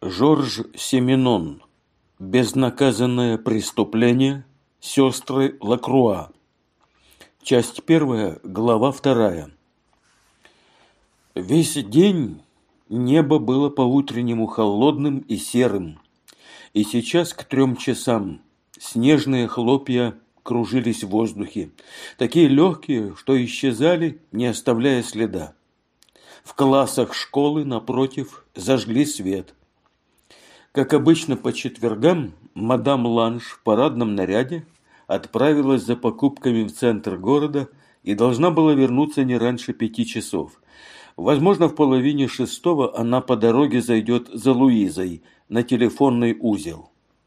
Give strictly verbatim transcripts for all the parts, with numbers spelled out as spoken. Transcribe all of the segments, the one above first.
Жорж Сименон. Безнаказанное преступление. Сестры Лакруа. Часть первая, глава вторая. Весь день небо было по-утреннему холодным и серым, и сейчас к трем часам снежные хлопья кружились в воздухе, такие легкие, что исчезали, не оставляя следа. В классах школы, напротив, зажгли свет. Как обычно по четвергам, мадам Ланж в парадном наряде отправилась за покупками в центр города и должна была вернуться не раньше пяти часов. Возможно, в половине шестого она по дороге зайдет за Луизой на телефонный узел.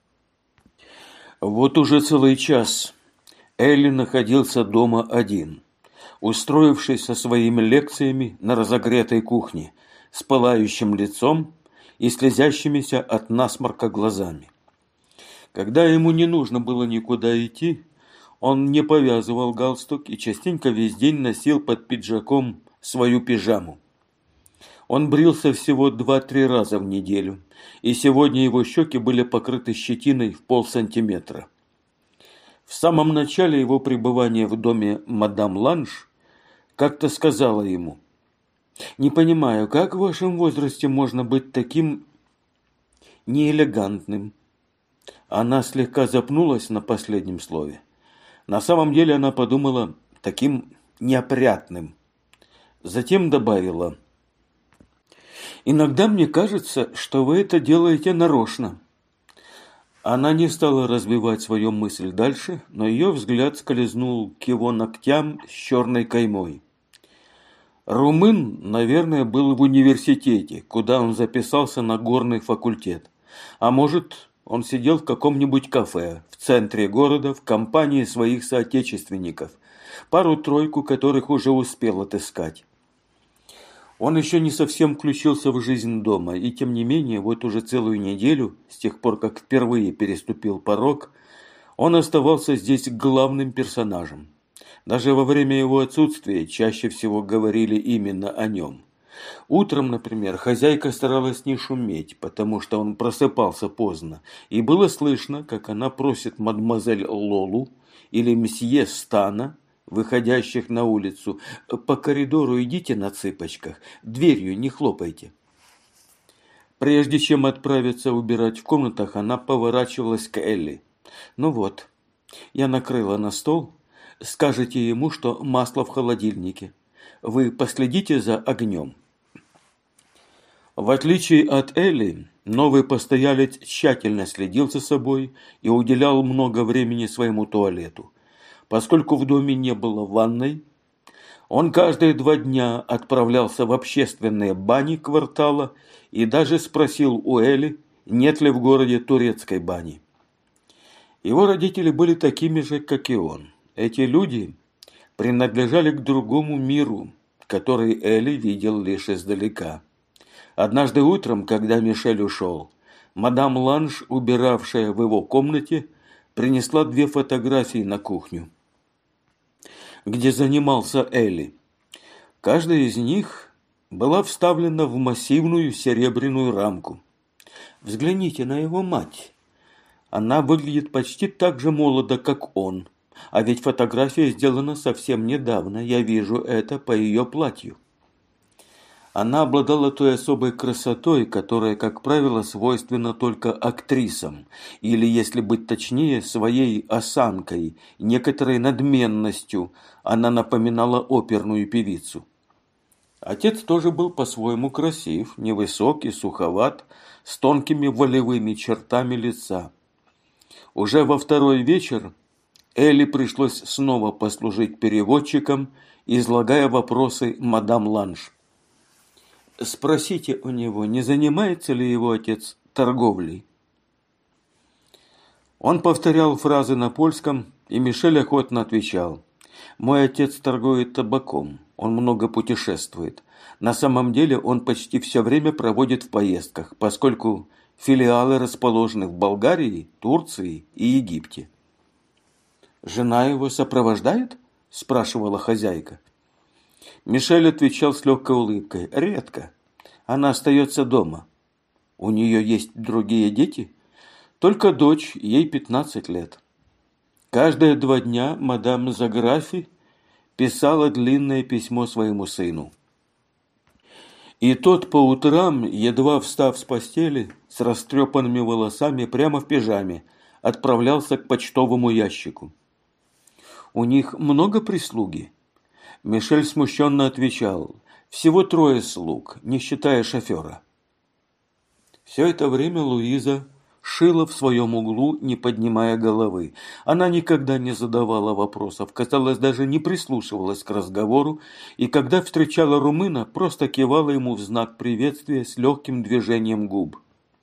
Вот уже целый час Элли находился дома один, устроившись со своими лекциями на разогретой кухне, с пылающим лицом и слезящимися от насморка глазами. Когда ему не нужно было никуда идти, он не повязывал галстук и частенько весь день носил под пиджаком свою пижаму. Он брился всего два-три раза в неделю, и сегодня его щеки были покрыты щетиной в полсантиметра. В самом начале его пребывания в доме мадам Ланж как-то сказала ему: «Не понимаю, как в вашем возрасте можно быть таким неэлегантным?» Она слегка запнулась на последнем слове. На самом деле она подумала: таким неопрятным. Затем добавила: «Иногда мне кажется, что вы это делаете нарочно». Она не стала развивать свою мысль дальше, но ее взгляд скользнул к его ногтям с черной каймой. Румын, наверное, был в университете, куда он записался на горный факультет. А может, он сидел в каком-нибудь кафе в центре города в компании своих соотечественников, пару-тройку которых уже успел отыскать. Он еще не совсем включился в жизнь дома, и тем не менее, вот уже целую неделю, с тех пор, как впервые переступил порог, он оставался здесь главным персонажем. Даже во время его отсутствия чаще всего говорили именно о нем. Утром, например, хозяйка старалась не шуметь, потому что он просыпался поздно, и было слышно, как она просит мадемуазель Лолу или месье Стана, выходящих на улицу: «По коридору идите на цыпочках, дверью не хлопайте». Прежде чем отправиться убирать в комнатах, она поворачивалась к Элли. «Ну вот, я накрыла на стол. Скажите ему, что масло в холодильнике. Вы последите за огнем». В отличие от Элли, новый постоялец тщательно следил за собой и уделял много времени своему туалету. Поскольку в доме не было ванной, он каждые два дня отправлялся в общественные бани квартала и даже спросил у Элли, нет ли в городе турецкой бани. Его родители были такими же, как и он. Эти люди принадлежали к другому миру, который Элли видел лишь издалека. Однажды утром, когда Мишель ушел, мадам Ланж, убиравшая в его комнате, принесла две фотографии на кухню, где занимался Элли. Каждая из них была вставлена в массивную серебряную рамку. Взгляните на его мать. Она выглядит почти так же молодо, как он. А ведь фотография сделана совсем недавно. Я вижу это по ее платью. Она обладала той особой красотой, которая, как правило, свойственна только актрисам, или, если быть точнее, своей осанкой, некоторой надменностью. Она напоминала оперную певицу. Отец тоже был по-своему красив, невысокий, суховат, с тонкими волевыми чертами лица. Уже во второй вечер Элли пришлось снова послужить переводчиком, излагая вопросы мадам Ланж. «Спросите у него, не занимается ли его отец торговлей?» Он повторял фразы на польском, и Мишель охотно отвечал: «Мой отец торгует табаком, он много путешествует. На самом деле он почти все время проводит в поездках, поскольку филиалы расположены в Болгарии, Турции и Египте». «Жена его сопровождает?» – спрашивала хозяйка. Мишель отвечал с легкой улыбкой: «Редко. Она остается дома». У нее есть другие дети? Только дочь, ей пятнадцать лет. Каждые два дня мадам Заграфи писала длинное письмо своему сыну. И тот по утрам, едва встав с постели, с растрепанными волосами, прямо в пижаме, отправлялся к почтовому ящику. «У них много прислуги?» Мишель смущенно отвечал: «Всего трое слуг, не считая шофера». Все это время Луиза шила в своем углу, не поднимая головы. Она никогда не задавала вопросов, казалось, даже не прислушивалась к разговору, и когда встречала румына, просто кивала ему в знак приветствия с легким движением губ.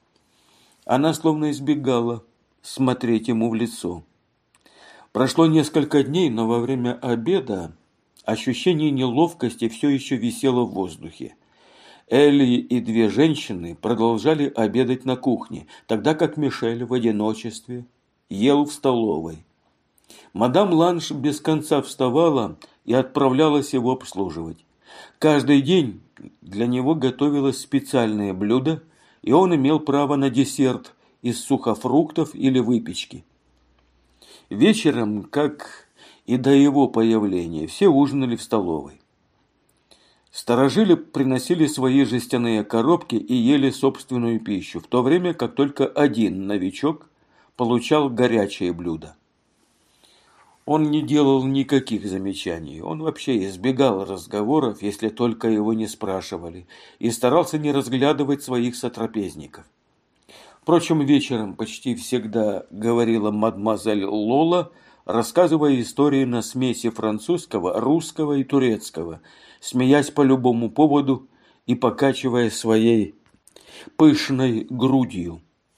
Она словно избегала смотреть ему в лицо. Прошло несколько дней, но во время обеда ощущение неловкости все еще висело в воздухе. Элли и две женщины продолжали обедать на кухне, тогда как Мишель в одиночестве ел в столовой. Мадам Ланш без конца вставала и отправлялась его обслуживать. Каждый день для него готовилось специальное блюдо, и он имел право на десерт из сухофруктов или выпечки. Вечером, как и до его появления, все ужинали в столовой. Старожили приносили свои жестяные коробки и ели собственную пищу, в то время как только один новичок получал горячее блюдо. Он не делал никаких замечаний, он вообще избегал разговоров, если только его не спрашивали, и старался не разглядывать своих сотрапезников. Впрочем, вечером почти всегда говорила мадемуазель Лола, рассказывая истории на смеси французского, русского и турецкого, смеясь по любому поводу и покачивая своей пышной грудью.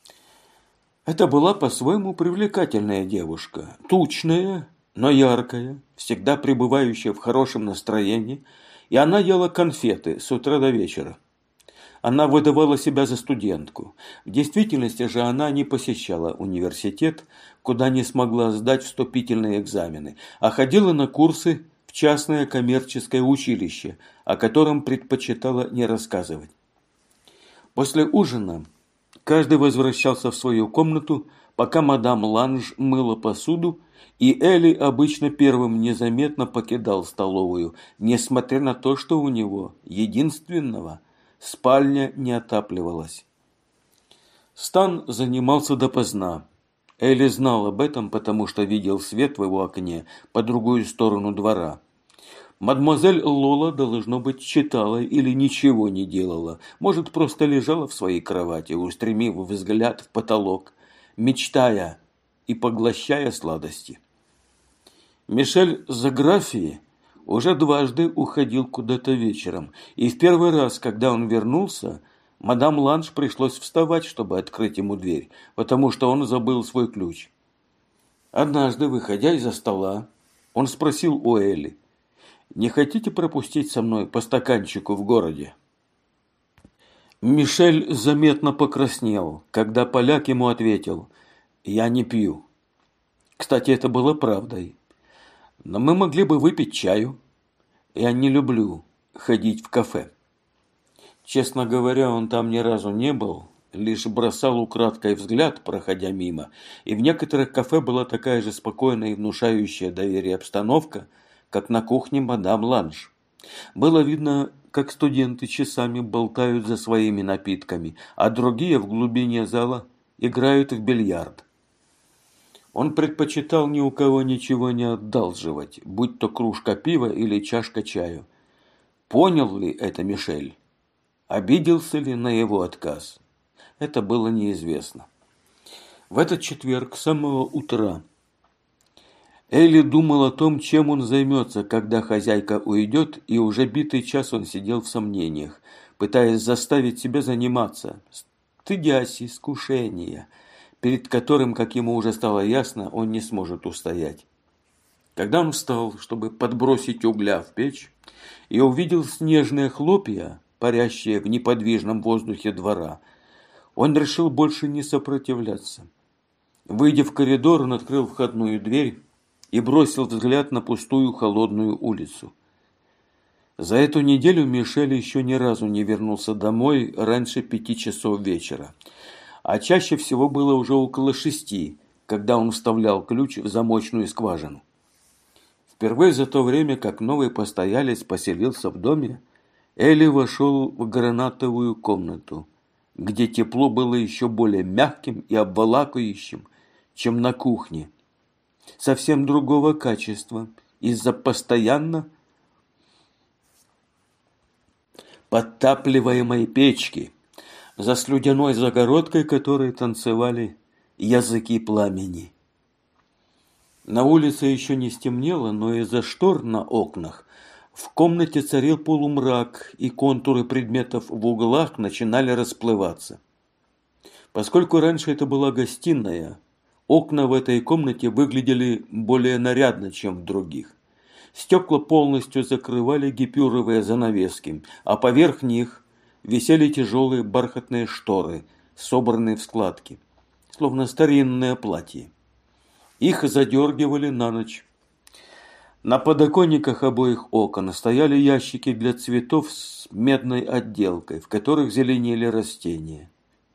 Это была по-своему привлекательная девушка, тучная, но яркая, всегда пребывающая в хорошем настроении, и она ела конфеты с утра до вечера. Она выдавала себя за студентку. В действительности же она не посещала университет, куда не смогла сдать вступительные экзамены, а ходила на курсы в частное коммерческое училище, о котором предпочитала не рассказывать. После ужина каждый возвращался в свою комнату, пока мадам Ланж мыла посуду, и Элли обычно первым незаметно покидал столовую, несмотря на то, что у него, единственного, спальня не отапливалась. Стан занимался допоздна. Элли знал об этом, потому что видел свет в его окне по другую сторону двора. Мадемуазель Лола, должно быть, читала или ничего не делала, может, просто лежала в своей кровати, устремив взгляд в потолок, мечтая и поглощая сладости. Мишель Заграфи уже дважды уходил куда-то вечером, и в первый раз, когда он вернулся, мадам Ланш пришлось вставать, чтобы открыть ему дверь, потому что он забыл свой ключ. Однажды, выходя из-за стола, он спросил у Элли: «Не хотите пропустить со мной по стаканчику в городе?» Мишель заметно покраснел, когда поляк ему ответил: «Я не пью». Кстати, это было правдой. Но мы могли бы выпить чаю. Я не люблю ходить в кафе. Честно говоря, он там ни разу не был, лишь бросал украдкой взгляд, проходя мимо, и в некоторых кафе была такая же спокойная и внушающая доверие обстановка, как на кухне мадам Ланш. Было видно, как студенты часами болтают за своими напитками, а другие в глубине зала играют в бильярд. Он предпочитал ни у кого ничего не одалживать, будь то кружка пива или чашка чаю. Понял ли это Мишель? Обиделся ли на его отказ? Это было неизвестно. В этот четверг с самого утра Элли думал о том, чем он займется, когда хозяйка уйдет, и уже битый час он сидел в сомнениях, пытаясь заставить себя заниматься, стыдясь искушения, перед которым, как ему уже стало ясно, он не сможет устоять. Когда он встал, чтобы подбросить угля в печь, и увидел снежные хлопья, парящие в неподвижном воздухе двора, он решил больше не сопротивляться. Выйдя в коридор, он открыл входную дверь и бросил взгляд на пустую холодную улицу. За эту неделю Мишель еще ни разу не вернулся домой раньше пяти часов вечера. А чаще всего было уже около шести, когда он вставлял ключ в замочную скважину. Впервые за то время, как новый постоялец поселился в доме, Эли вошел в гранатовую комнату, где тепло было еще более мягким и обволакивающим, чем на кухне. Совсем другого качества, из-за постоянно подтапливаемой печки, за слюдяной загородкой которой танцевали языки пламени. На улице еще не стемнело, но из-за штор на окнах в комнате царил полумрак, и контуры предметов в углах начинали расплываться. Поскольку раньше это была гостиная, окна в этой комнате выглядели более нарядно, чем в других. Стекла полностью закрывали гипюровые занавески, а поверх них висели тяжелые бархатные шторы, собранные в складки, словно старинное платье. Их задергивали на ночь. На подоконниках обоих окон стояли ящики для цветов с медной отделкой, в которых зеленели растения.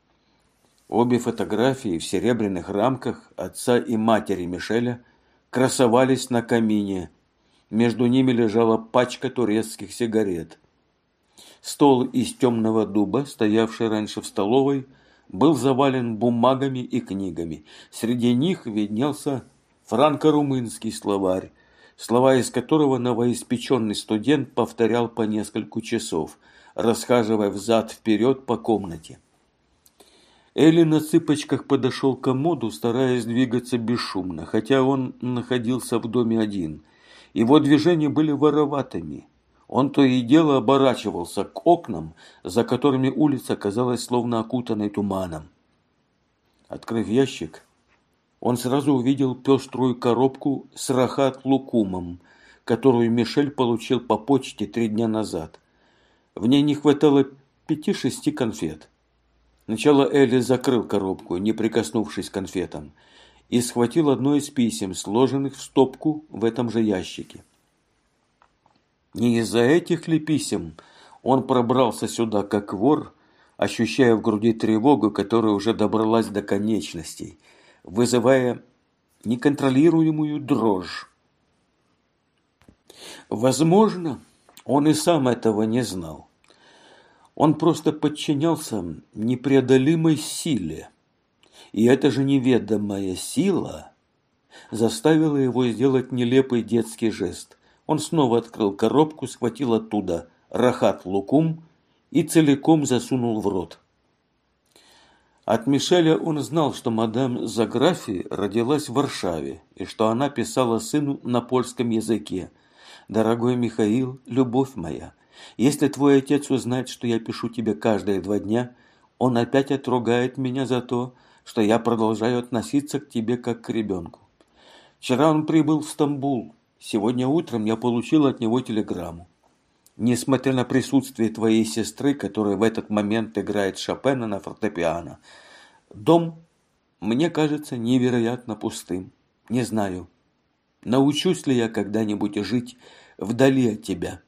Обе фотографии в серебряных рамках отца и матери Мишеля красовались на камине. Между ними лежала пачка турецких сигарет. Стол из темного дуба, стоявший раньше в столовой, был завален бумагами и книгами. Среди них виднелся франко-румынский словарь, слова из которого новоиспеченный студент повторял по несколько часов, расхаживая взад-вперед по комнате. Эли на цыпочках подошел к комоду, стараясь двигаться бесшумно, хотя он находился в доме один. Его движения были вороватыми. Он то и дело оборачивался к окнам, за которыми улица казалась словно окутанной туманом. Открыв ящик, он сразу увидел пеструю коробку с рахат-лукумом, которую Мишель получил по почте три дня назад. В ней не хватало пяти-шести конфет. Сначала Эли закрыл коробку, не прикоснувшись к конфетам, и схватил одно из писем, сложенных в стопку в этом же ящике. Не из-за этих ли писем он пробрался сюда как вор, ощущая в груди тревогу, которая уже добралась до конечностей, вызывая неконтролируемую дрожь. Возможно, он и сам этого не знал. Он просто подчинялся непреодолимой силе. И эта же неведомая сила заставила его сделать нелепый детский жест. Он снова открыл коробку, схватил оттуда рахат-лукум и целиком засунул в рот. От Мишеля он знал, что мадам Заграфи родилась в Варшаве и что она писала сыну на польском языке: «Дорогой Михаил, любовь моя, если твой отец узнает, что я пишу тебе каждые два дня, он опять отругает меня за то, что я продолжаю относиться к тебе как к ребенку. Вчера он прибыл в Стамбул. Сегодня утром я получил от него телеграмму. Несмотря на присутствие твоей сестры, которая в этот момент играет Шопена на фортепиано, дом мне кажется невероятно пустым. Не знаю, научусь ли я когда-нибудь жить вдали от тебя».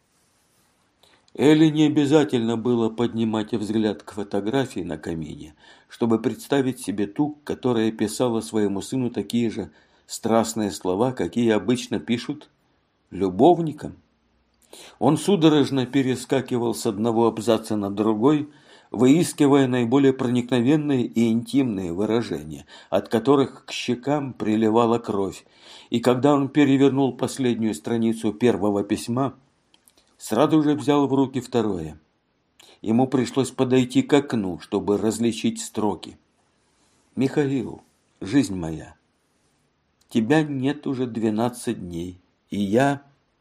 Эли не обязательно было поднимать взгляд к фотографии на камине, чтобы представить себе ту, которая писала своему сыну такие же страстные слова, какие обычно пишут любовникам. Он судорожно перескакивал с одного абзаца на другой, выискивая наиболее проникновенные и интимные выражения, от которых к щекам приливала кровь, и когда он перевернул последнюю страницу первого письма, сразу же взял в руки второе. Ему пришлось подойти к окну, чтобы различить строки. «Михаил, жизнь моя, тебя нет уже двенадцать дней, и я...»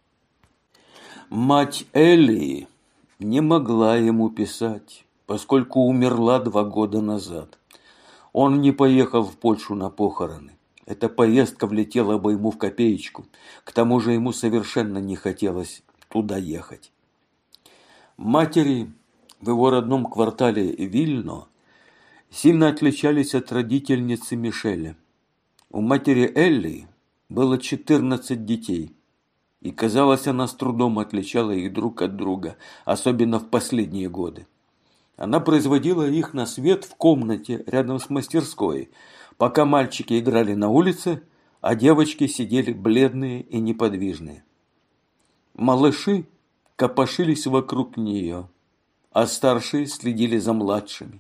Мать Эли не могла ему писать, поскольку умерла два года назад. Он не поехал в Польшу на похороны. Эта поездка влетела бы ему в копеечку. К тому же ему совершенно не хотелось туда ехать. Матери в его родном квартале Вильно сильно отличались от родительницы Мишеля. У матери Элли было четырнадцать детей. и, казалось, она с трудом отличала их друг от друга, особенно в последние годы. Она производила их на свет в комнате рядом с мастерской, пока мальчики играли на улице, а девочки сидели бледные и неподвижные. Малыши копошились вокруг нее, а старшие следили за младшими.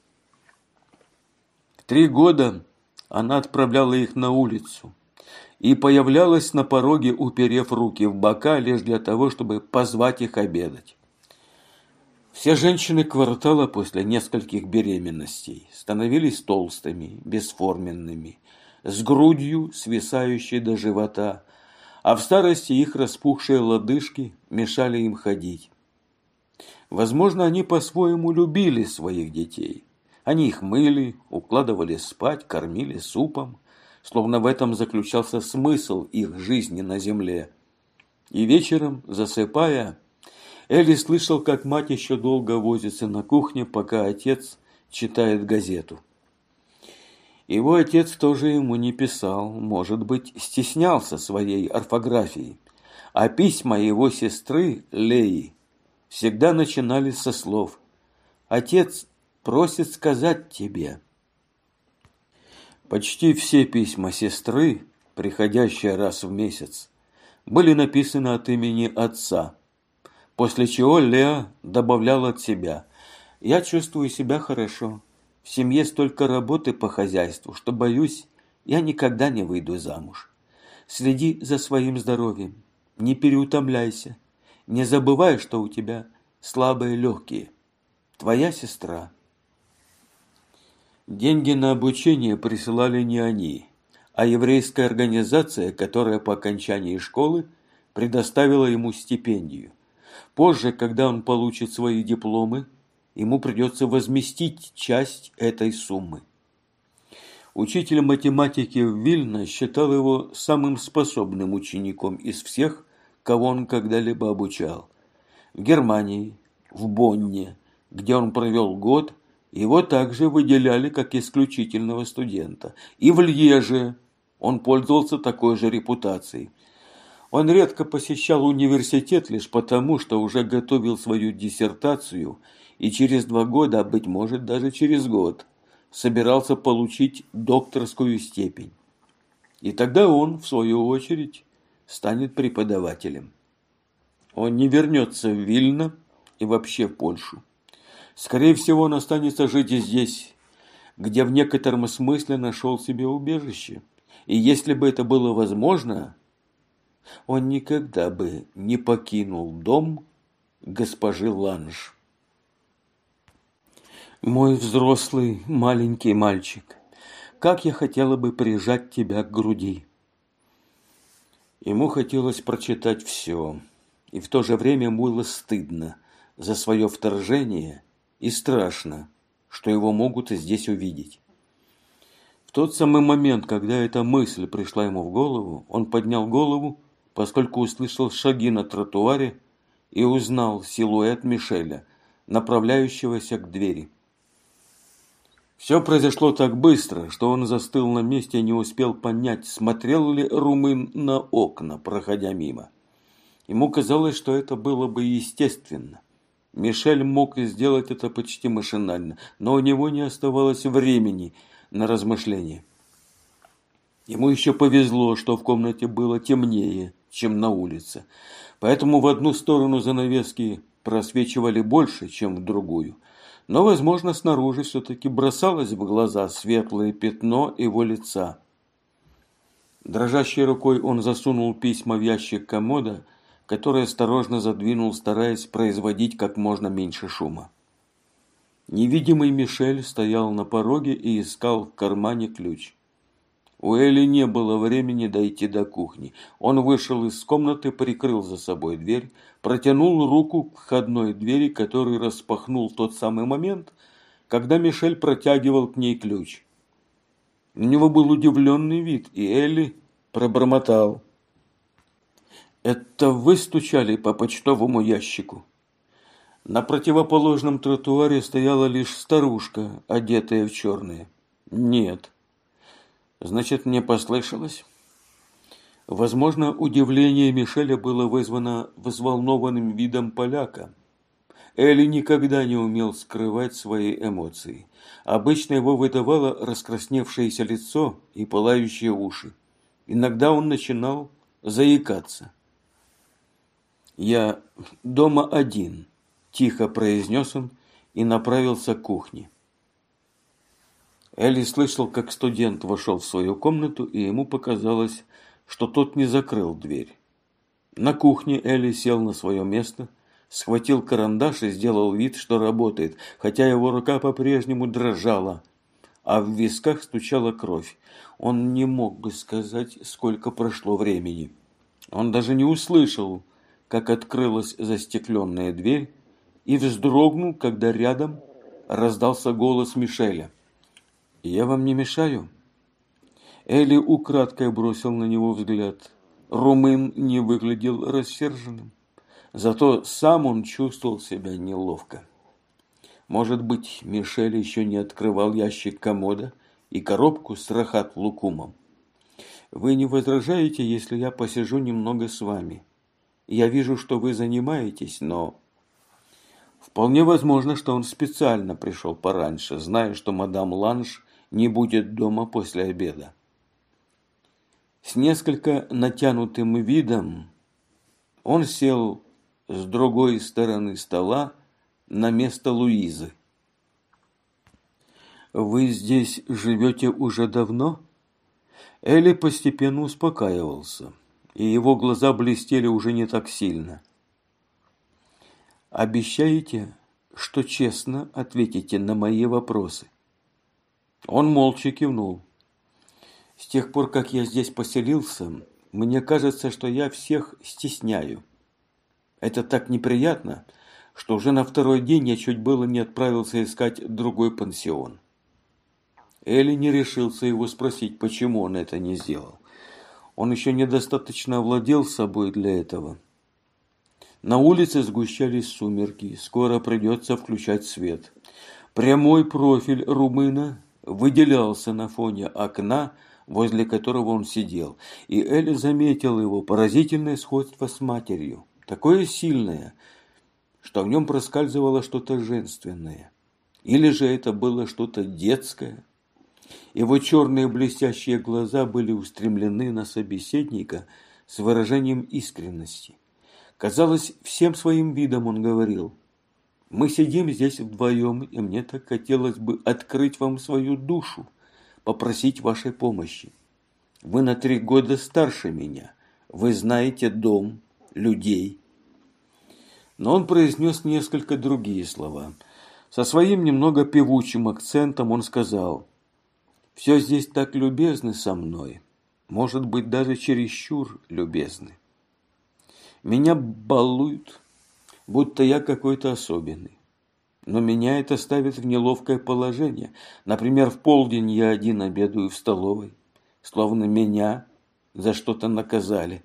В три года она отправляла их на улицу и появлялась на пороге, уперев руки в бока, лишь для того, чтобы позвать их обедать. Все женщины квартала после нескольких беременностей становились толстыми, бесформенными, с грудью, свисающей до живота, а в старости их распухшие лодыжки мешали им ходить. Возможно, они по-своему любили своих детей. Они их мыли, укладывали спать, кормили супом, словно в этом заключался смысл их жизни на земле. И вечером, засыпая, Элли слышал, как мать еще долго возится на кухне, пока отец читает газету. Его отец тоже ему не писал, может быть, стеснялся своей орфографией, а письма его сестры Леи всегда начинались со слов «Отец просит сказать тебе». Почти все письма сестры, приходящие раз в месяц, были написаны от имени отца, после чего Леа добавляла от себя «Я чувствую себя хорошо. В семье столько работы по хозяйству, что, боюсь, я никогда не выйду замуж. Следи за своим здоровьем, не переутомляйся, не забывай, что у тебя слабые легкие. Твоя сестра». Деньги на обучение присылали не они, а еврейская организация, которая по окончании школы предоставила ему стипендию. Позже, когда он получит свои дипломы, ему придется возместить часть этой суммы. Учитель математики в Вильно считал его самым способным учеником из всех, кого он когда-либо обучал. В Германии, в Бонне, где он провел год, его также выделяли как исключительного студента. И в Льеже он пользовался такой же репутацией. Он редко посещал университет лишь потому, что уже готовил свою диссертацию и через два года, а быть может даже через год, собирался получить докторскую степень. И тогда он, в свою очередь, станет преподавателем. Он не вернется в Вильно и вообще в Польшу. Скорее всего, он останется жить и здесь, где в некотором смысле нашел себе убежище. И если бы это было возможно, он никогда бы не покинул дом госпожи Ланж. «Мой взрослый маленький мальчик, как я хотела бы прижать тебя к груди». Ему хотелось прочитать все, и в то же время было стыдно за свое вторжение и страшно, что его могут и здесь увидеть. В тот самый момент, когда эта мысль пришла ему в голову, он поднял голову, поскольку услышал шаги на тротуаре и узнал силуэт Мишеля, направляющегося к двери. Все произошло так быстро, что он застыл на месте и не успел понять, смотрел ли румын на окна, проходя мимо. Ему казалось, что это было бы естественно. Мишель мог сделать это почти машинально, но у него не оставалось времени на размышления. Ему еще повезло, что в комнате было темнее, чем на улице, поэтому в одну сторону занавески просвечивали больше, чем в другую. Но, возможно, снаружи все-таки бросалось в глаза светлое пятно его лица. Дрожащей рукой он засунул письма в ящик комода, который осторожно задвинул, стараясь производить как можно меньше шума. Невидимый Мишель стоял на пороге и искал в кармане ключ. У Эли не было времени дойти до кухни. Он вышел из комнаты, прикрыл за собой дверь, протянул руку к входной двери, которую распахнул в тот самый момент, когда Мишель протягивал к ней ключ. У него был удивленный вид, и Эли пробормотал: «Это вы стучали по почтовому ящику?» На противоположном тротуаре стояла лишь старушка, одетая в черное. «Нет». «Значит, мне послышалось?» Возможно, удивление Мишеля было вызвано взволнованным видом поляка. Элли никогда не умел скрывать свои эмоции. Обычно его выдавало раскрасневшееся лицо и пылающие уши. Иногда он начинал заикаться. «Я дома один», – тихо произнес он и направился к кухне. Элли слышал, как студент вошел в свою комнату, и ему показалось, что тот не закрыл дверь. На кухне Элли сел на свое место, схватил карандаш и сделал вид, что работает, хотя его рука по-прежнему дрожала, а в висках стучала кровь. Он не мог бы сказать, сколько прошло времени. Он даже не услышал, как открылась застекленная дверь, и вздрогнул, когда рядом раздался голос Мишеля. «Я вам не мешаю?» Элли украдкой бросил на него взгляд. Румын не выглядел рассерженным. Зато сам он чувствовал себя неловко. Может быть, Мишель еще не открывал ящик комода и коробку с рахат-лукумом. «Вы не возражаете, если я посижу немного с вами? Я вижу, что вы занимаетесь, но...» Вполне возможно, что он специально пришел пораньше, зная, что мадам Ланж не будет дома после обеда. С несколько натянутым видом он сел с другой стороны стола на место Луизы. «Вы здесь живете уже давно?» Элли постепенно успокаивался, и его глаза блестели уже не так сильно. «Обещаете, что честно ответите на мои вопросы?» Он молча кивнул. «С тех пор, как я здесь поселился, мне кажется, что я всех стесняю. Это так неприятно, что уже на второй день я чуть было не отправился искать другой пансион». Элли не решился его спросить, почему он это не сделал. Он еще недостаточно овладел собой для этого. На улице сгущались сумерки, скоро придется включать свет. Прямой профиль румына выделялся на фоне окна, возле которого он сидел, и Элли заметил его поразительное сходство с матерью, такое сильное, что в нем проскальзывало что-то женственное. Или же это было что-то детское. Его черные блестящие глаза были устремлены на собеседника с выражением искренности. Казалось, всем своим видом он говорил: «Мы сидим здесь вдвоем, и мне так хотелось бы открыть вам свою душу, попросить вашей помощи. Вы на три года старше меня, вы знаете дом, людей». Но он произнес несколько другие слова. Со своим немного певучим акцентом он сказал: «Все здесь так любезны со мной, может быть, даже чересчур любезны. Меня балуют, будто я какой-то особенный. Но меня это ставит в неловкое положение. Например, в полдень я один обедаю в столовой, словно меня за что-то наказали.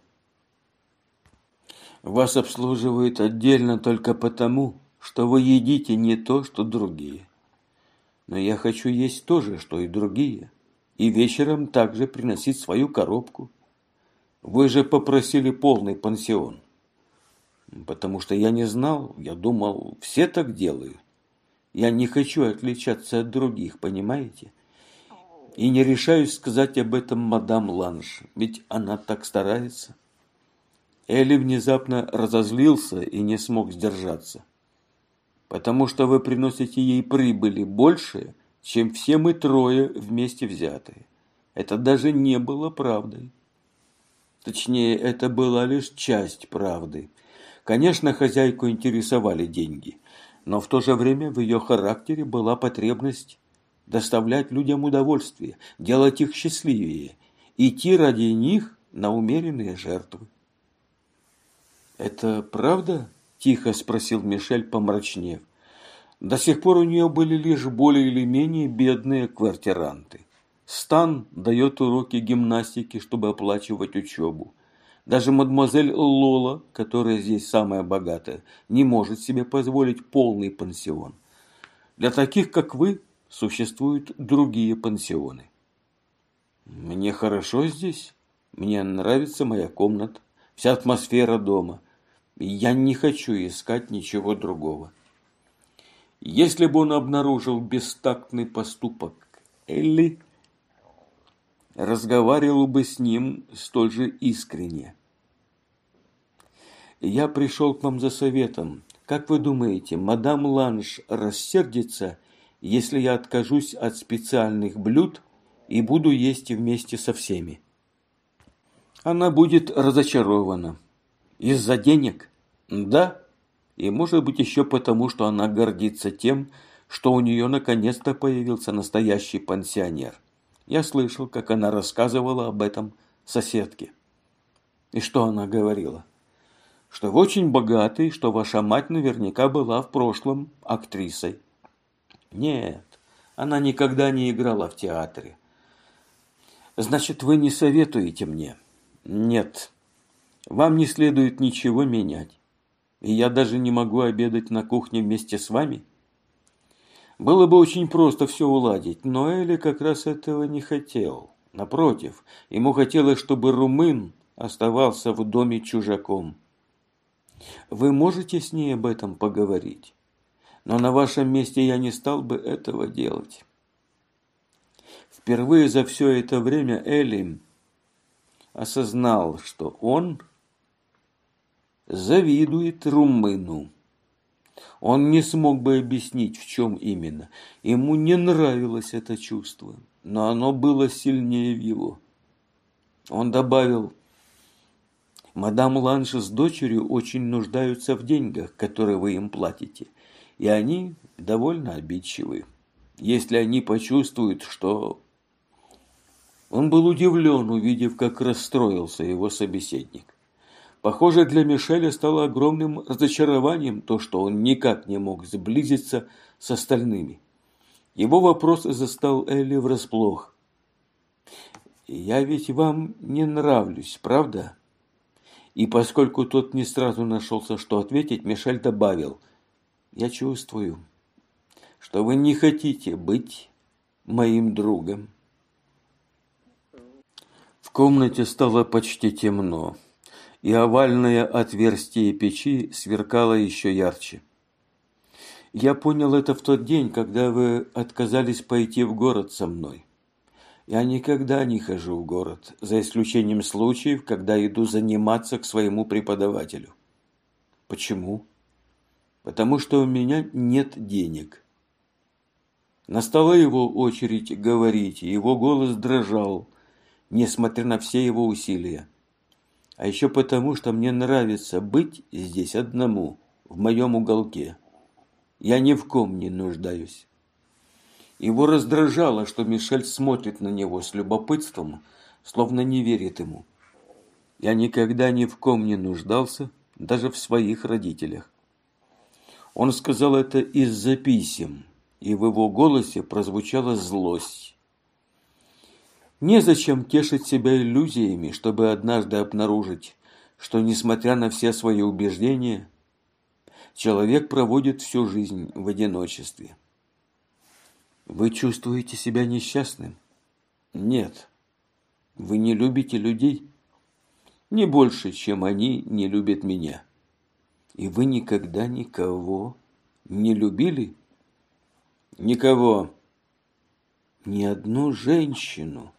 Вас обслуживают отдельно только потому, что вы едите не то, что другие. Но я хочу есть то же, что и другие, и вечером также приносить свою коробку. Вы же попросили полный пансион». «Потому что я не знал, я думал, все так делают. Я не хочу отличаться от других, понимаете? И не решаюсь сказать об этом мадам Ланж, ведь она так старается». Элли внезапно разозлился и не смог сдержаться. «Потому что вы приносите ей прибыли больше, чем все мы трое вместе взятые. Это даже не было правдой. Точнее, это была лишь часть правды. Конечно, хозяйку интересовали деньги, но в то же время в ее характере была потребность доставлять людям удовольствие, делать их счастливее, идти ради них на умеренные жертвы». «Это правда?» – тихо спросил Мишель, помрачнев. До сих пор у нее были лишь более или менее бедные квартиранты. Стан дает уроки гимнастики, чтобы оплачивать учебу. Даже мадемуазель Лола, которая здесь самая богатая, не может себе позволить полный пансион. Для таких, как вы, существуют другие пансионы. «Мне хорошо здесь», Мне нравится моя комната, вся атмосфера дома. И я не хочу искать ничего другого. Если бы он обнаружил бестактный поступок Элли, разговаривал бы с ним столь же искренне. Я пришел к вам за советом. Как вы думаете, мадам Ланж рассердится, если я откажусь от специальных блюд и буду есть вместе со всеми? Она будет разочарована. Из-за денег? Да. И может быть еще потому, что она гордится тем, что у нее наконец-то появился настоящий пансионер. Я слышал, как она рассказывала об этом соседке. И что она говорила? Что вы очень богатый, что ваша мать наверняка была в прошлом актрисой. Нет, она никогда не играла в театре. Значит, вы не советуете мне? Нет, вам не следует ничего менять. И я даже не могу обедать на кухне вместе с вами? Было бы очень просто все уладить, но Элли как раз этого не хотел. Напротив, ему хотелось, чтобы румын оставался в доме чужаком. Вы можете с ней об этом поговорить? Но на вашем месте я не стал бы этого делать. Впервые за все это время Элли осознал, что он завидует румыну. Он не смог бы объяснить, в чем именно. Ему не нравилось это чувство, но оно было сильнее его. Он добавил: «Мадам Ланж с дочерью очень нуждаются в деньгах, которые вы им платите, и они довольно обидчивы. Если они почувствуют, что...» Он был удивлен, увидев, как расстроился его собеседник. Похоже, для Мишеля стало огромным разочарованием то, что он никак не мог сблизиться с остальными. Его вопрос застал Элли врасплох. «Я ведь вам не нравлюсь, правда?» И поскольку тот не сразу нашелся, что ответить, Мишель добавил: «Я чувствую, что вы не хотите быть моим другом». В комнате стало почти темно, и овальное отверстие печи сверкало еще ярче. «Я понял это в тот день, когда вы отказались пойти в город со мной. Я никогда не хожу в город, за исключением случаев, когда иду заниматься к своему преподавателю». «Почему?» «Потому что у меня нет денег». Настала его очередь говорить, и его голос дрожал, несмотря на все его усилия. «А еще потому, что мне нравится быть здесь одному, в моем уголке. Я ни в ком не нуждаюсь». Его раздражало, что Мишель смотрит на него с любопытством, словно не верит ему. «Я никогда ни в ком не нуждался, даже в своих родителях». Он сказал это из-за писем, и в его голосе прозвучала злость. Незачем тешить себя иллюзиями, чтобы однажды обнаружить, что, несмотря на все свои убеждения, человек проводит всю жизнь в одиночестве. Вы чувствуете себя несчастным? Нет. Вы не любите людей? Не больше, чем они не любят меня. И вы никогда никого не любили? Никого. Ни одну женщину.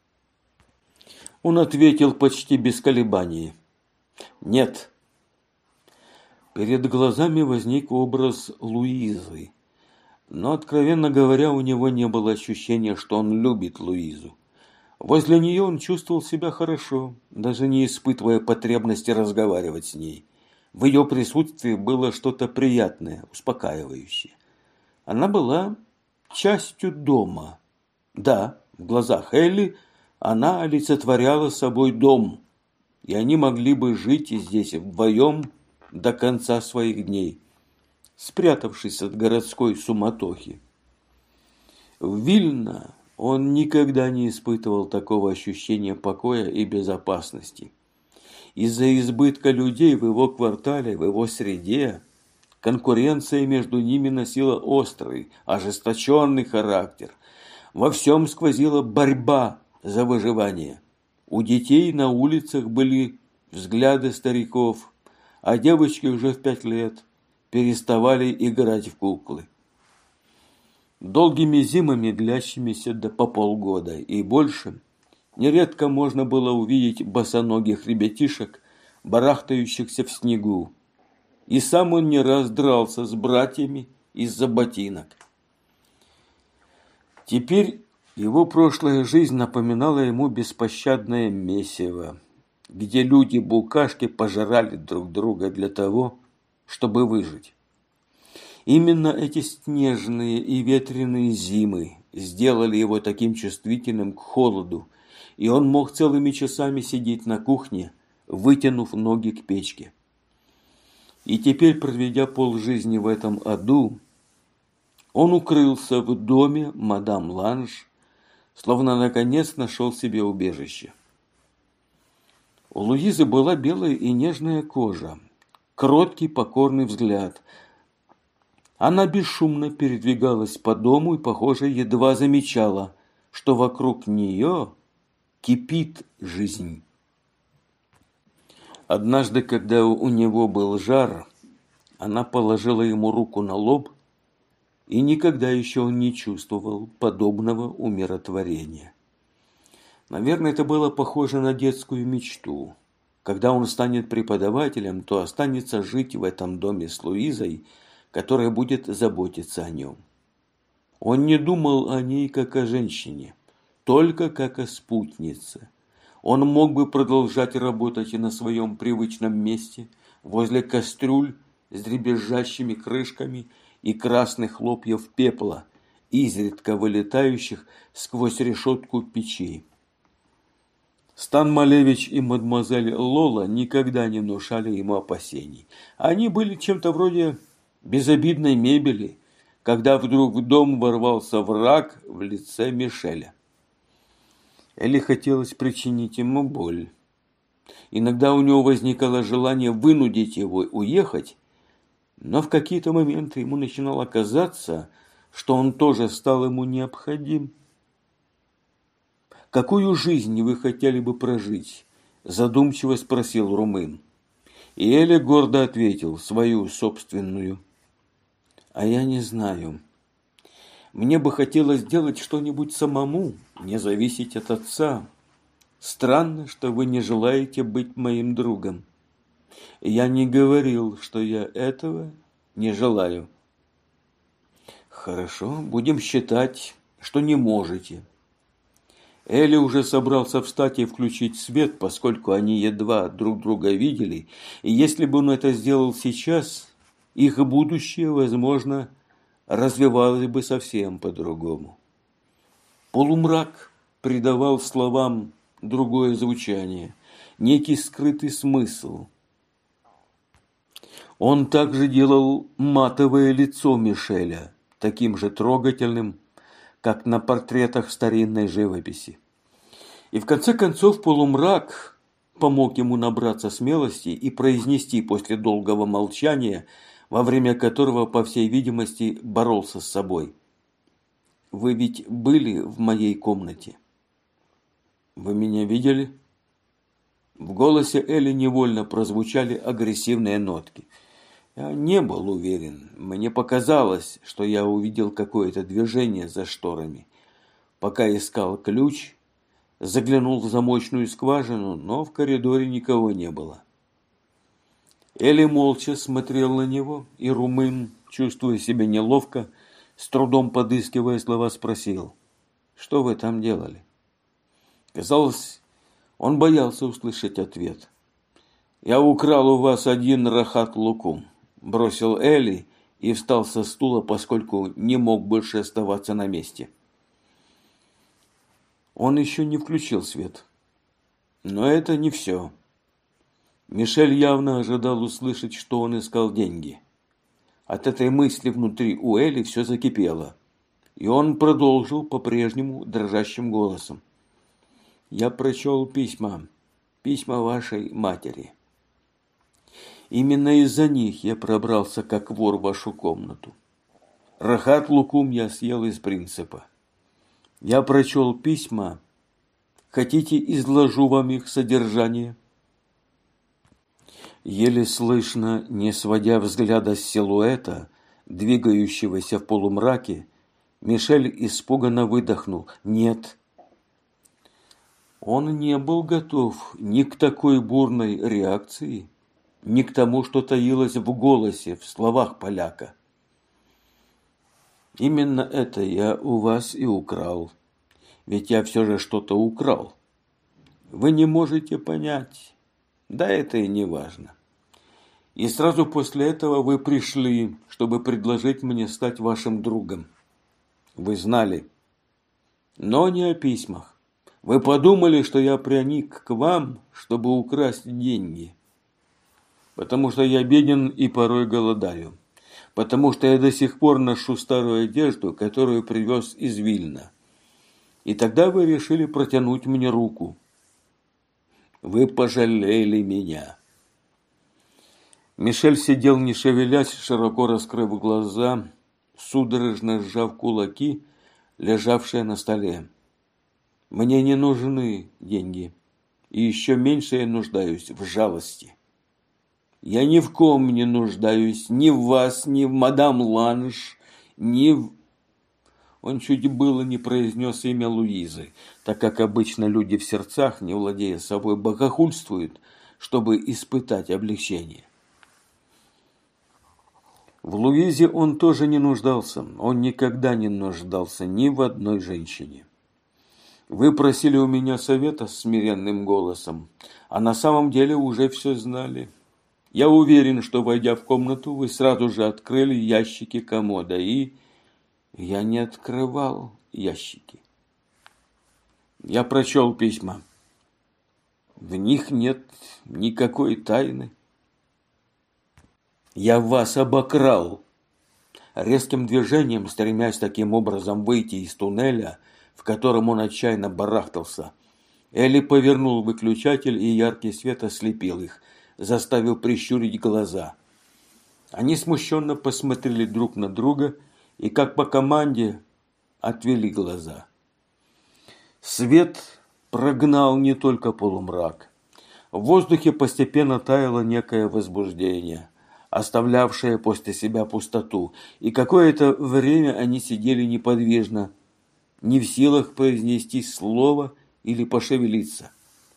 Он ответил почти без колебаний: нет. Перед глазами возник образ Луизы. Но, откровенно говоря, у него не было ощущения, что он любит Луизу. Возле нее он чувствовал себя хорошо, даже не испытывая потребности разговаривать с ней. В ее присутствии было что-то приятное, успокаивающее. Она была частью дома. Да, в глазах Элли она олицетворяла собой дом, и они могли бы жить здесь вдвоем до конца своих дней, спрятавшись от городской суматохи. В Вильно он никогда не испытывал такого ощущения покоя и безопасности. Из-за избытка людей в его квартале, в его среде, конкуренция между ними носила острый, ожесточенный характер. Во всем сквозила борьба за выживание. У детей на улицах были взгляды стариков, а девочки уже в пять лет переставали играть в куклы. Долгими зимами, длящимися до по полгода и больше, нередко можно было увидеть босоногих ребятишек, барахтающихся в снегу. И сам он не раз дрался с братьями из-за ботинок. Теперь его прошлая жизнь напоминала ему беспощадное месиво, где люди-букашки пожирали друг друга для того, чтобы выжить. Именно эти снежные и ветреные зимы сделали его таким чувствительным к холоду, и он мог целыми часами сидеть на кухне, вытянув ноги к печке. И теперь, проведя полжизни в этом аду, он укрылся в доме мадам Ланж, словно наконец нашел себе убежище. У Луизы была белая и нежная кожа, кроткий покорный взгляд. Она бесшумно передвигалась по дому и, похоже, едва замечала, что вокруг нее кипит жизнь. Однажды, когда у него был жар, она положила ему руку на лоб, и никогда еще он не чувствовал подобного умиротворения. Наверное, это было похоже на детскую мечту. Когда он станет преподавателем, то останется жить в этом доме с Луизой, которая будет заботиться о нем. Он не думал о ней как о женщине, только как о спутнице. Он мог бы продолжать работать и на своем привычном месте, возле кастрюль с дребезжащими крышками и красных хлопьев пепла, изредка вылетающих сквозь решетку печи. Стан Малевич и мадемуазель Лола никогда не внушали ему опасений. Они были чем-то вроде безобидной мебели, когда вдруг в дом ворвался враг в лице Мишеля. Элли хотелось причинить ему боль. Иногда у него возникало желание вынудить его уехать, но в какие-то моменты ему начинало казаться, что он тоже стал ему необходим. «Какую жизнь вы хотели бы прожить?» – задумчиво спросил румын. И Эля гордо ответил: свою собственную. «А я не знаю. Мне бы хотелось сделать что-нибудь самому, не зависеть от отца. Странно, что вы не желаете быть моим другом. Я не говорил, что я этого не желаю». «Хорошо, будем считать, что не можете». Элли уже собрался встать и включить свет, поскольку они едва друг друга видели, и если бы он это сделал сейчас, их будущее, возможно, развивалось бы совсем по-другому. Полумрак придавал словам другое звучание, некий скрытый смысл. Он также делал матовое лицо Мишеля, таким же трогательным, как на портретах старинной живописи. И в конце концов полумрак помог ему набраться смелости и произнести после долгого молчания, во время которого, по всей видимости, боролся с собой: «Вы ведь были в моей комнате?» «Вы меня видели?» В голосе Элли невольно прозвучали агрессивные нотки. Я не был уверен. Мне показалось, что я увидел какое-то движение за шторами. Пока искал ключ, заглянул в замочную скважину, но в коридоре никого не было. Элли молча смотрел на него, и румын, чувствуя себя неловко, с трудом подыскивая слова, спросил: «Что вы там делали?» Казалось, он боялся услышать ответ. «Я украл у вас один рахат лукум», – бросил Элли и встал со стула, поскольку не мог больше оставаться на месте. Он еще не включил свет. Но это не все. Мишель явно ожидал услышать, что он искал деньги. От этой мысли внутри у Элли все закипело, и он продолжил по-прежнему дрожащим голосом: «Я прочел письма, письма вашей матери. Именно из-за них я пробрался как вор в вашу комнату. Рахат лукум я съел из принципа. Я прочел письма Хотите, изложу вам их содержание?» Еле слышно, не сводя взгляда с силуэта, двигающегося в полумраке, Мишель испуганно выдохнул: «Нет». Он не был готов ни к такой бурной реакции, ни к тому, что таилось в голосе, в словах поляка. «Именно это я у вас и украл. Ведь я все же что-то украл. Вы не можете понять. Да это и не важно. И сразу после этого вы пришли, чтобы предложить мне стать вашим другом. Вы знали, но не о письмах. Вы подумали, что я проник к вам, чтобы украсть деньги. Потому что я беден и порой голодаю. Потому что я до сих пор ношу старую одежду, которую привез из Вильна. И тогда вы решили протянуть мне руку. Вы пожалели меня». Мишель сидел не шевелясь, широко раскрыв глаза, судорожно сжав кулаки, лежавшие на столе. «Мне не нужны деньги, и еще меньше я нуждаюсь в жалости. Я ни в ком не нуждаюсь, ни в вас, ни в мадам Ланж, ни в...» Он чуть было не произнес имя Луизы, так как обычно люди в сердцах, не владея собой, богохульствуют, чтобы испытать облегчение. В Луизе он тоже не нуждался, он никогда не нуждался ни в одной женщине. «Вы просили у меня совета с смиренным голосом, а на самом деле уже все знали. Я уверен, что, войдя в комнату, вы сразу же открыли ящики комода, и...» «Я не открывал ящики. Я прочел письма. В них нет никакой тайны. Я вас обокрал». Резким движением, стремясь таким образом выйти из туннеля, в котором он отчаянно барахтался, Элли повернул выключатель, и яркий свет ослепил их, заставив прищурить глаза. Они смущенно посмотрели друг на друга и, как по команде, отвели глаза. Свет прогнал не только полумрак. В воздухе постепенно таяло некое возбуждение, оставлявшее после себя пустоту, и какое-то время они сидели неподвижно, не в силах произнести слово или пошевелиться.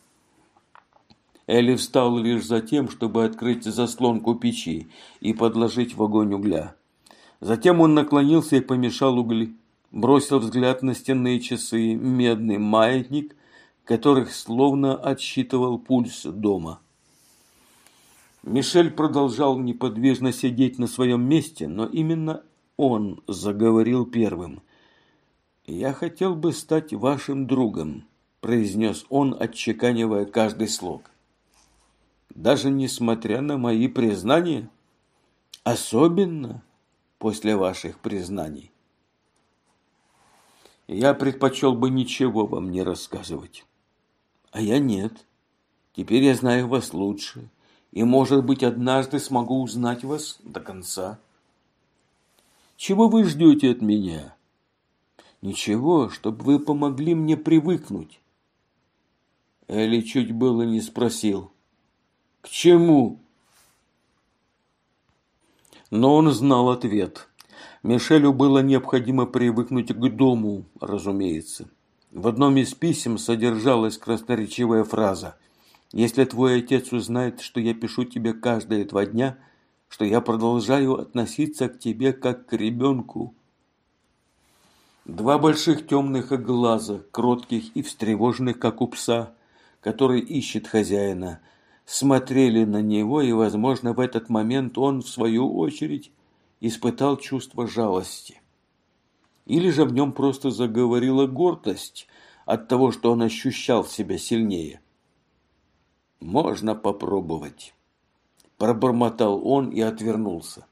Элли встал лишь за тем, чтобы открыть заслонку печи и подложить в огонь угля. Затем он наклонился и помешал угли, бросил взгляд на стенные часы, медный маятник, которых словно отсчитывал пульс дома. Мишель продолжал неподвижно сидеть на своем месте, но именно он заговорил первым. «Я хотел бы стать вашим другом», – произнес он, отчеканивая каждый слог. «Даже несмотря на мои признания, особенно после ваших признаний. Я предпочел бы ничего вам не рассказывать. А я нет. Теперь я знаю вас лучше, и, может быть, однажды смогу узнать вас до конца. Чего вы ждете от меня? Ничего, чтобы вы помогли мне привыкнуть». Элли чуть было не спросил: «К чему?» Но он знал ответ. Мишелю было необходимо привыкнуть к дому, разумеется. В одном из писем содержалась красноречивая фраза: «Если твой отец узнает, что я пишу тебе каждые два дня, что я продолжаю относиться к тебе как к ребенку». Два больших темных глаза, кротких и встревоженных, как у пса, который ищет хозяина, смотрели на него, и, возможно, в этот момент он, в свою очередь, испытал чувство жалости. Или же в нем просто заговорила гордость от того, что он ощущал себя сильнее. «Можно попробовать», – пробормотал он и отвернулся.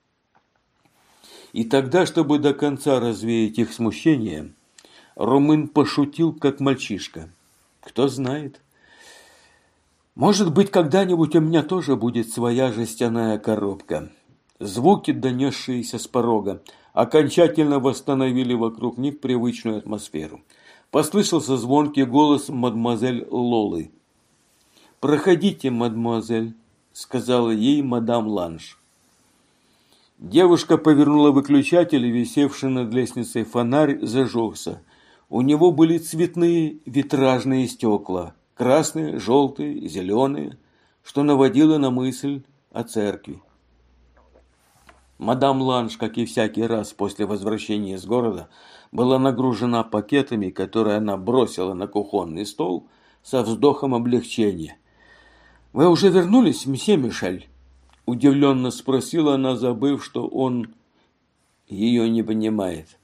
И тогда, чтобы до конца развеять их смущение, румын пошутил, как мальчишка. «Кто знает, может быть, когда-нибудь у меня тоже будет своя жестяная коробка». Звуки, донесшиеся с порога, окончательно восстановили вокруг них привычную атмосферу. Послышался звонкий голос мадемуазель Лолы. «Проходите, мадемуазель», — сказала ей мадам Ланж. Девушка повернула выключатель, и висевший над лестницей фонарь зажегся. У него были цветные витражные стекла, красные, желтые, зеленые, что наводило на мысль о церкви. Мадам Ланж, как и всякий раз после возвращения из города, была нагружена пакетами, которые она бросила на кухонный стол со вздохом облегчения. «Вы уже вернулись, месье Мишель?» – удивленно спросила она, забыв, что он ее не понимает.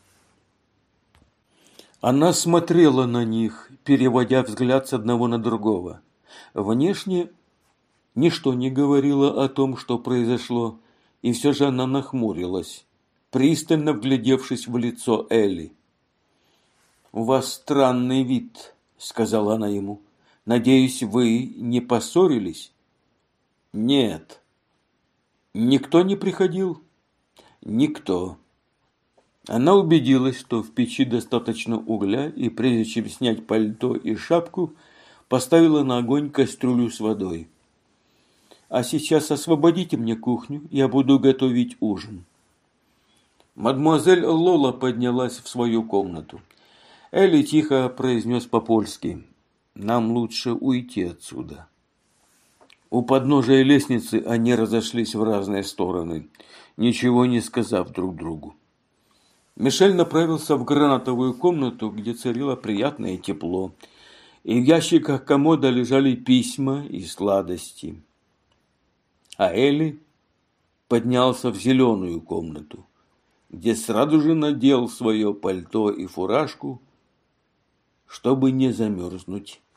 Она смотрела на них, переводя взгляд с одного на другого. Внешне ничто не говорило о том, что произошло, и все же она нахмурилась, пристально вглядевшись в лицо Элли. «У вас странный вид», — сказала она ему. «Надеюсь, вы не поссорились?» «Нет». «Никто не приходил?» «Никто». Она убедилась, что в печи достаточно угля, и прежде чем снять пальто и шапку, поставила на огонь кастрюлю с водой. «А сейчас освободите мне кухню, я буду готовить ужин». Мадемуазель Лола поднялась в свою комнату. Элли тихо произнес по-польски: «Нам лучше уйти отсюда». У подножия лестницы они разошлись в разные стороны, ничего не сказав друг другу. Мишель направился в гранатовую комнату, где царило приятное тепло, и в ящиках комода лежали письма и сладости. А Элли поднялся в зеленую комнату, где сразу же надел свое пальто и фуражку, чтобы не замерзнуть.